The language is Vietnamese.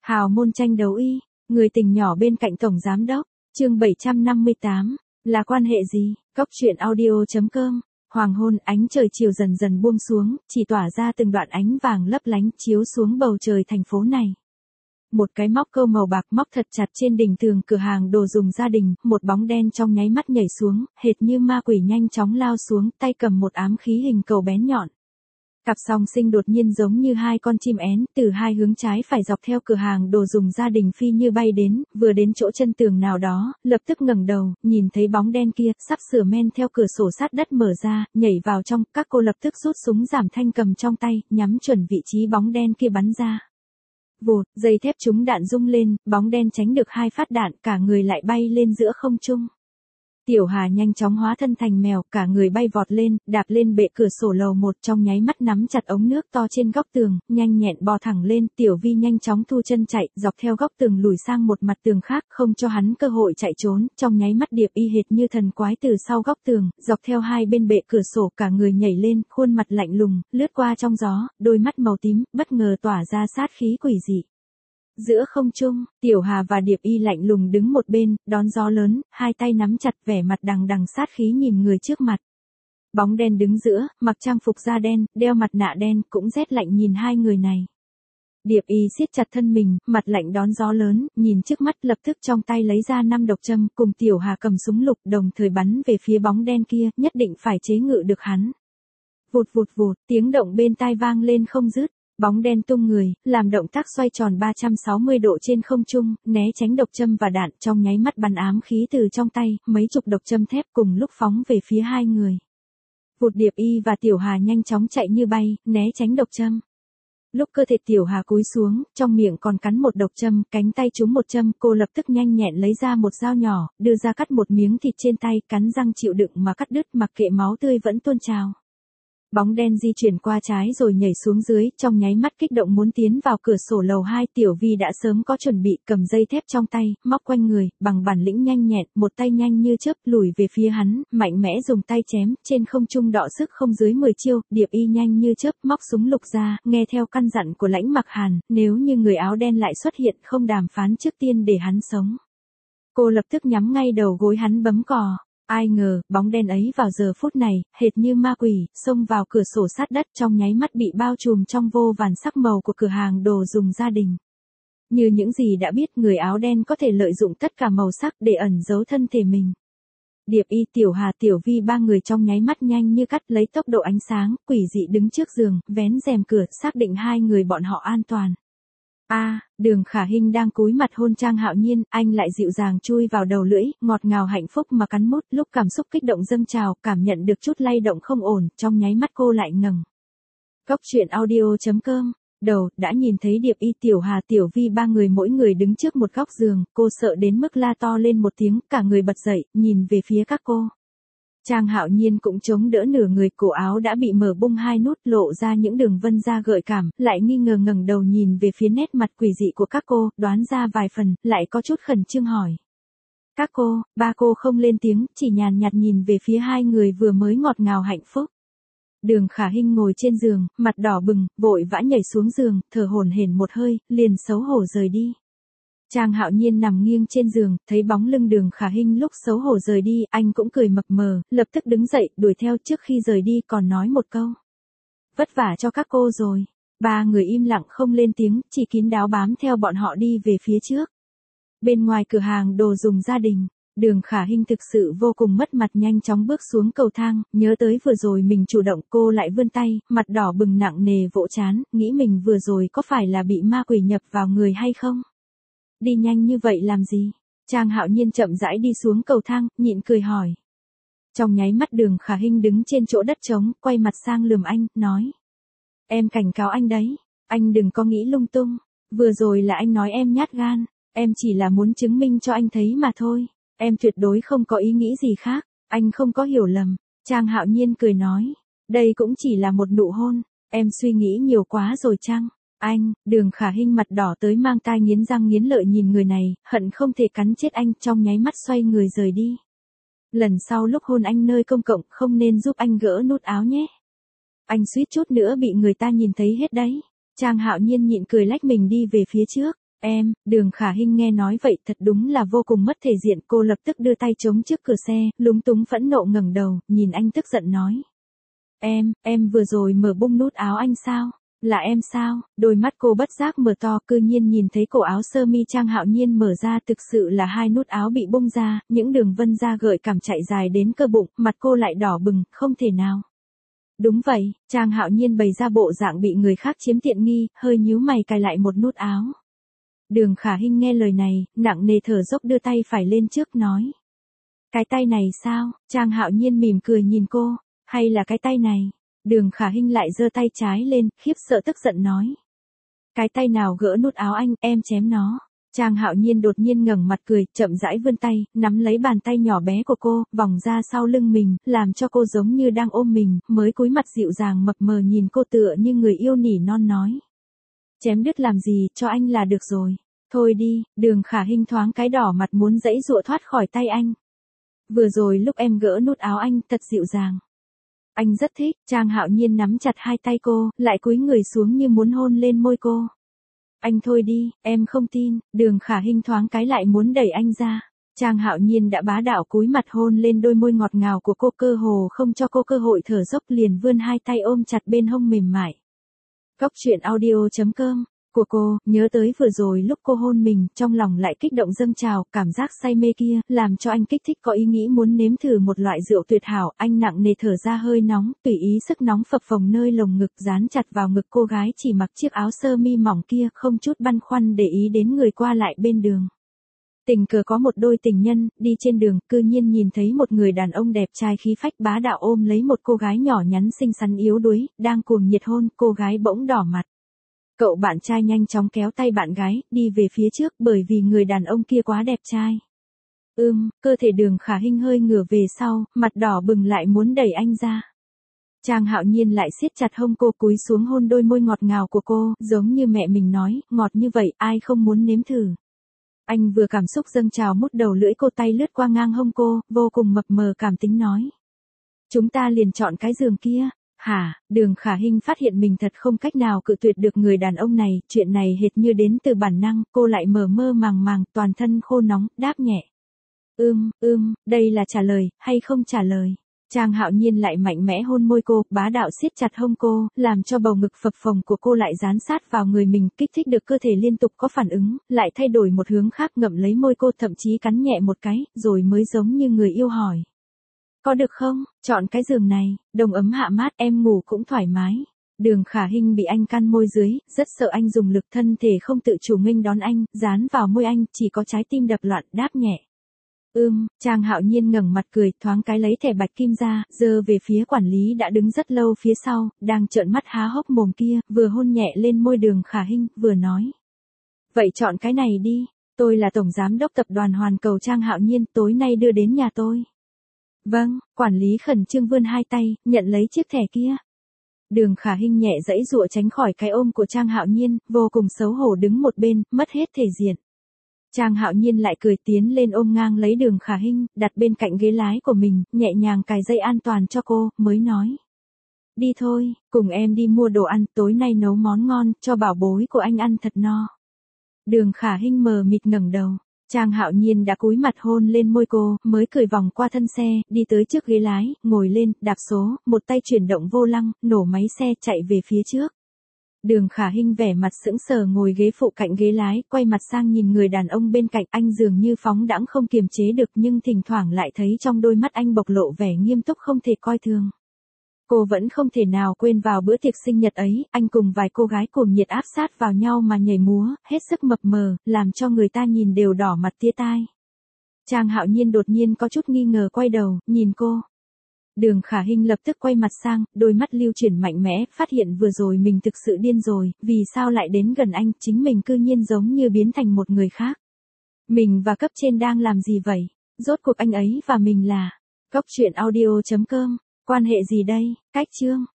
Hào môn tranh đấu y, người tình nhỏ bên cạnh tổng giám đốc, chương 758, là quan hệ gì? Cốc truyện audio.com. Hoàng hôn, ánh trời chiều dần dần buông xuống, chỉ tỏa ra từng đoạn ánh vàng lấp lánh chiếu xuống bầu trời thành phố này. Một cái móc câu màu bạc móc thật chặt trên đỉnh tường cửa hàng đồ dùng gia đình, một bóng đen trong nháy mắt nhảy xuống, hệt như ma quỷ nhanh chóng lao xuống, tay cầm một ám khí hình cầu bén nhọn. Cặp song sinh đột nhiên giống như hai con chim én, từ hai hướng trái phải dọc theo cửa hàng đồ dùng gia đình phi như bay đến, vừa đến chỗ chân tường nào đó, lập tức ngẩng đầu, nhìn thấy bóng đen kia, sắp sửa men theo cửa sổ sát đất mở ra, nhảy vào trong, các cô lập tức rút súng giảm thanh cầm trong tay, nhắm chuẩn vị trí bóng đen kia bắn ra. Vụt, dây thép trúng đạn rung lên, bóng đen tránh được hai phát đạn, cả người lại bay lên giữa không trung. Tiểu Hà nhanh chóng hóa thân thành mèo, cả người bay vọt lên, đạp lên bệ cửa sổ lầu 1 trong nháy mắt nắm chặt ống nước to trên góc tường, nhanh nhẹn bò thẳng lên, Tiểu Vi nhanh chóng thu chân chạy, dọc theo góc tường lùi sang một mặt tường khác, không cho hắn cơ hội chạy trốn, trong nháy mắt Điệp Y hệt như thần quái từ sau góc tường, dọc theo hai bên bệ cửa sổ, cả người nhảy lên, khuôn mặt lạnh lùng, lướt qua trong gió, đôi mắt màu tím, bất ngờ tỏa ra sát khí quỷ dị. Giữa không trung, Tiểu Hà và Điệp Y lạnh lùng đứng một bên, đón gió lớn, hai tay nắm chặt vẻ mặt đằng đằng sát khí nhìn người trước mặt. Bóng đen đứng giữa, mặc trang phục da đen, đeo mặt nạ đen, cũng rét lạnh nhìn hai người này. Điệp Y siết chặt thân mình, mặt lạnh đón gió lớn, nhìn trước mắt lập tức trong tay lấy ra 5 độc châm, cùng Tiểu Hà cầm súng lục đồng thời bắn về phía bóng đen kia, nhất định phải chế ngự được hắn. Vụt vụt vụt, tiếng động bên tai vang lên không dứt. Bóng đen tung người, làm động tác xoay tròn 360 độ trên không trung, né tránh độc châm và đạn, trong nháy mắt bắn ám khí từ trong tay, mấy chục độc châm thép cùng lúc phóng về phía hai người. Vụt, Điệp Y và Tiểu Hà nhanh chóng chạy như bay, né tránh độc châm. Lúc cơ thể Tiểu Hà cúi xuống, trong miệng còn cắn một độc châm, cánh tay trúng một châm, cô lập tức nhanh nhẹn lấy ra một dao nhỏ, đưa ra cắt một miếng thịt trên tay, cắn răng chịu đựng mà cắt đứt, mặc kệ máu tươi vẫn tuôn trào. Bóng đen di chuyển qua trái rồi nhảy xuống dưới, trong nháy mắt kích động muốn tiến vào cửa sổ lầu 2, Tiểu Vi đã sớm có chuẩn bị, cầm dây thép trong tay, móc quanh người, bằng bản lĩnh nhanh nhẹn, một tay nhanh như chớp lùi về phía hắn, mạnh mẽ dùng tay chém, trên không trung đọ sức không dưới 10 chiêu, Điệp Y nhanh như chớp móc súng lục ra, nghe theo căn dặn của Lãnh Mặc Hàn, nếu như người áo đen lại xuất hiện không đàm phán trước tiên để hắn sống. Cô lập tức nhắm ngay đầu gối hắn bấm cò. Ai ngờ, bóng đen ấy vào giờ phút này, hệt như ma quỷ, xông vào cửa sổ sát đất trong nháy mắt bị bao trùm trong vô vàn sắc màu của cửa hàng đồ dùng gia đình. Như những gì đã biết, người áo đen có thể lợi dụng tất cả màu sắc để ẩn giấu thân thể mình. Điệp Y, Tiểu Hà, Tiểu Vi ba người trong nháy mắt nhanh như cắt lấy tốc độ ánh sáng, quỷ dị đứng trước giường, vén rèm cửa, xác định hai người bọn họ an toàn. Đường Khả Hinh đang cúi mặt hôn Trang Hạo Nhiên, anh lại dịu dàng chui vào đầu lưỡi, ngọt ngào hạnh phúc mà cắn mút, lúc cảm xúc kích động dâng trào, cảm nhận được chút lay động không ổn, trong nháy mắt cô lại ngẩng. Cốc truyện audio.com. Đầu, đã nhìn thấy Điệp Y, Tiểu Hà, Tiểu Vi ba người mỗi người đứng trước một góc giường, cô sợ đến mức la to lên một tiếng, cả người bật dậy, nhìn về phía các cô. Trang Hạo Nhiên cũng chống đỡ nửa người, cổ áo đã bị mở bung hai nút, lộ ra những đường vân da gợi cảm, lại nghi ngờ ngẩng đầu nhìn về phía nét mặt quỷ dị của các cô, đoán ra vài phần, lại có chút khẩn trương hỏi. Các cô, ba cô không lên tiếng, chỉ nhàn nhạt nhìn về phía hai người vừa mới ngọt ngào hạnh phúc. Đường Khả Hinh ngồi trên giường, mặt đỏ bừng, vội vã nhảy xuống giường, thở hổn hển một hơi, liền xấu hổ rời đi. Trang Hạo Nhiên nằm nghiêng trên giường, thấy bóng lưng Đường Khả Hinh lúc xấu hổ rời đi, anh cũng cười mập mờ, lập tức đứng dậy, đuổi theo, trước khi rời đi còn nói một câu. Vất vả cho các cô rồi. Ba người im lặng không lên tiếng, chỉ kín đáo bám theo bọn họ đi về phía trước. Bên ngoài cửa hàng đồ dùng gia đình, Đường Khả Hinh thực sự vô cùng mất mặt, nhanh chóng bước xuống cầu thang, nhớ tới vừa rồi mình chủ động, cô lại vươn tay, mặt đỏ bừng nặng nề vỗ trán, nghĩ mình vừa rồi có phải là bị ma quỷ nhập vào người hay không? Đi nhanh như vậy làm gì? Trang Hạo Nhiên chậm rãi đi xuống cầu thang, nhịn cười hỏi. Trong nháy mắt Đường Khả Hinh đứng trên chỗ đất trống, quay mặt sang lườm anh, nói. Em cảnh cáo anh đấy, anh đừng có nghĩ lung tung, vừa rồi là anh nói em nhát gan, em chỉ là muốn chứng minh cho anh thấy mà thôi, em tuyệt đối không có ý nghĩ gì khác, anh không có hiểu lầm. Trang Hạo Nhiên cười nói, đây cũng chỉ là một nụ hôn, em suy nghĩ nhiều quá rồi chăng? Anh, Đường Khả Hinh mặt đỏ tới mang tai nghiến răng nghiến lợi nhìn người này, hận không thể cắn chết anh, trong nháy mắt xoay người rời đi. Lần sau lúc hôn anh nơi công cộng không nên giúp anh gỡ nút áo nhé. Anh suýt chút nữa bị người ta nhìn thấy hết đấy. Trang Hạo Nhiên nhịn cười lách mình đi về phía trước. Đường Khả Hinh nghe nói vậy thật đúng là vô cùng mất thể diện, cô lập tức đưa tay chống trước cửa xe, lúng túng phẫn nộ ngẩng đầu, nhìn anh tức giận nói. Em vừa rồi mở bung nút áo anh sao? Là em sao? Đôi mắt cô bất giác mở to, cư nhiên nhìn thấy cổ áo sơ mi Trang Hạo Nhiên mở ra, thực sự là hai nút áo bị bung ra, những đường vân da gợi cảm chạy dài đến cơ bụng, mặt cô lại đỏ bừng, không thể nào. Đúng vậy, Trang Hạo Nhiên bày ra bộ dạng bị người khác chiếm tiện nghi, hơi nhíu mày cài lại một nút áo. Đường Khả Hinh nghe lời này, nặng nề thở dốc đưa tay phải lên trước nói. Cái tay này sao? Trang Hạo Nhiên mỉm cười nhìn cô, hay là cái tay này? Đường Khả Hinh lại giơ tay trái lên, khiếp sợ tức giận nói. Cái tay nào gỡ nút áo anh, em chém nó. Trang Hạo Nhiên đột nhiên ngẩng mặt cười, chậm rãi vươn tay, nắm lấy bàn tay nhỏ bé của cô, vòng ra sau lưng mình, làm cho cô giống như đang ôm mình, mới cúi mặt dịu dàng mập mờ nhìn cô tựa như người yêu nỉ non nói. Chém đứt làm gì, cho anh là được rồi. Thôi đi, Đường Khả Hinh thoáng cái đỏ mặt muốn giãy giụa thoát khỏi tay anh. Vừa rồi lúc em gỡ nút áo anh, thật dịu dàng. Anh rất thích, Trang Hạo Nhiên nắm chặt hai tay cô, lại cúi người xuống như muốn hôn lên môi cô. Anh thôi đi, em không tin, Đường Khả Hinh thoáng cái lại muốn đẩy anh ra. Trang Hạo Nhiên đã bá đạo cúi mặt hôn lên đôi môi ngọt ngào của cô, cơ hồ không cho cô cơ hội thở dốc, liền vươn hai tay ôm chặt bên hông mềm mại. Cốc truyện audio.com của cô, nhớ tới vừa rồi lúc cô hôn mình, trong lòng lại kích động dâng trào, cảm giác say mê kia, làm cho anh kích thích có ý nghĩ muốn nếm thử một loại rượu tuyệt hảo, anh nặng nề thở ra hơi nóng, tùy ý sức nóng phập phồng nơi lồng ngực dán chặt vào ngực cô gái chỉ mặc chiếc áo sơ mi mỏng kia, không chút băn khoăn để ý đến người qua lại bên đường. Tình cờ có một đôi tình nhân, đi trên đường, cư nhiên nhìn thấy một người đàn ông đẹp trai khí phách bá đạo ôm lấy một cô gái nhỏ nhắn xinh xắn yếu đuối, đang cuồng nhiệt hôn, cô gái bỗng đỏ mặt. Cậu bạn trai nhanh chóng kéo tay bạn gái, đi về phía trước bởi vì người đàn ông kia quá đẹp trai. Cơ thể Đường Khả Hinh hơi ngửa về sau, mặt đỏ bừng lại muốn đẩy anh ra. Trang Hạo Nhiên lại siết chặt hông cô, cúi xuống hôn đôi môi ngọt ngào của cô, giống như mẹ mình nói, ngọt như vậy, ai không muốn nếm thử. Anh vừa cảm xúc dâng trào mút đầu lưỡi cô, tay lướt qua ngang hông cô, vô cùng mập mờ cảm tính nói. Chúng ta liền chọn cái giường kia. Hả? Đường Khả Hinh phát hiện mình thật không cách nào cự tuyệt được người đàn ông này, chuyện này hệt như đến từ bản năng, cô lại mơ mơ màng màng, toàn thân khô nóng, đáp nhẹ. Đây là trả lời, hay không trả lời? Trang Hạo Nhiên lại mạnh mẽ hôn môi cô, bá đạo siết chặt hông cô, làm cho bầu ngực phập phồng của cô lại dán sát vào người mình, kích thích được cơ thể liên tục có phản ứng, lại thay đổi một hướng khác ngậm lấy môi cô, thậm chí cắn nhẹ một cái, rồi mới giống như người yêu hỏi. Có được không? Chọn cái giường này, đồng ấm hạ mát, em ngủ cũng thoải mái. Đường Khả Hinh bị anh căn môi dưới, rất sợ anh dùng lực, thân thể không tự chủ nghênh đón anh, dán vào môi anh, chỉ có trái tim đập loạn, đáp nhẹ. Trang Hạo Nhiên ngẩng mặt cười, thoáng cái lấy thẻ bạch kim ra, giơ về phía quản lý đã đứng rất lâu phía sau, đang trợn mắt há hốc mồm kia, vừa hôn nhẹ lên môi Đường Khả Hinh, vừa nói. Vậy chọn cái này đi, tôi là tổng giám đốc tập đoàn Hoàn Cầu Trang Hạo Nhiên, tối nay đưa đến nhà tôi. Vâng, quản lý khẩn trương vươn hai tay, nhận lấy chiếc thẻ kia. Đường Khả Hinh nhẹ giãy giụa tránh khỏi cái ôm của Trang Hạo Nhiên, vô cùng xấu hổ đứng một bên, mất hết thể diện. Trang Hạo Nhiên lại cười tiến lên ôm ngang lấy Đường Khả Hinh, đặt bên cạnh ghế lái của mình, nhẹ nhàng cài dây an toàn cho cô, mới nói. Đi thôi, cùng em đi mua đồ ăn, tối nay nấu món ngon, cho bảo bối của anh ăn thật no. Đường Khả Hinh mờ mịt ngẩng đầu. Trang Hạo Nhiên đã cúi mặt hôn lên môi cô, mới cười vòng qua thân xe, đi tới trước ghế lái, ngồi lên, đạp số, một tay chuyển động vô lăng, nổ máy xe chạy về phía trước. Đường Khả Hinh vẻ mặt sững sờ ngồi ghế phụ cạnh ghế lái, quay mặt sang nhìn người đàn ông bên cạnh, anh dường như phóng đãng không kiềm chế được, nhưng thỉnh thoảng lại thấy trong đôi mắt anh bộc lộ vẻ nghiêm túc không thể coi thường. Cô vẫn không thể nào quên vào bữa tiệc sinh nhật ấy, anh cùng vài cô gái cuồng nhiệt áp sát vào nhau mà nhảy múa, hết sức mập mờ, làm cho người ta nhìn đều đỏ mặt tía tai. Trang Hạo Nhiên đột nhiên có chút nghi ngờ quay đầu, nhìn cô. Đường Khả Hinh lập tức quay mặt sang, đôi mắt lưu chuyển mạnh mẽ, phát hiện vừa rồi mình thực sự điên rồi, vì sao lại đến gần anh, chính mình cư nhiên giống như biến thành một người khác. Mình và cấp trên đang làm gì vậy? Rốt cuộc anh ấy và mình là... Cốc truyện audio.com, quan hệ gì đây? Cách chương